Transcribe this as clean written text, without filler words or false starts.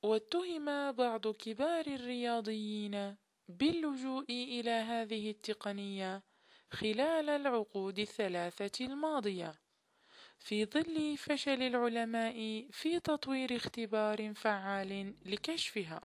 واتهم بعض كبار الرياضيين باللجوء إلى هذه التقنية خلال العقود الثلاثة الماضية، في ظل فشل العلماء في تطوير اختبار فعال لكشفها.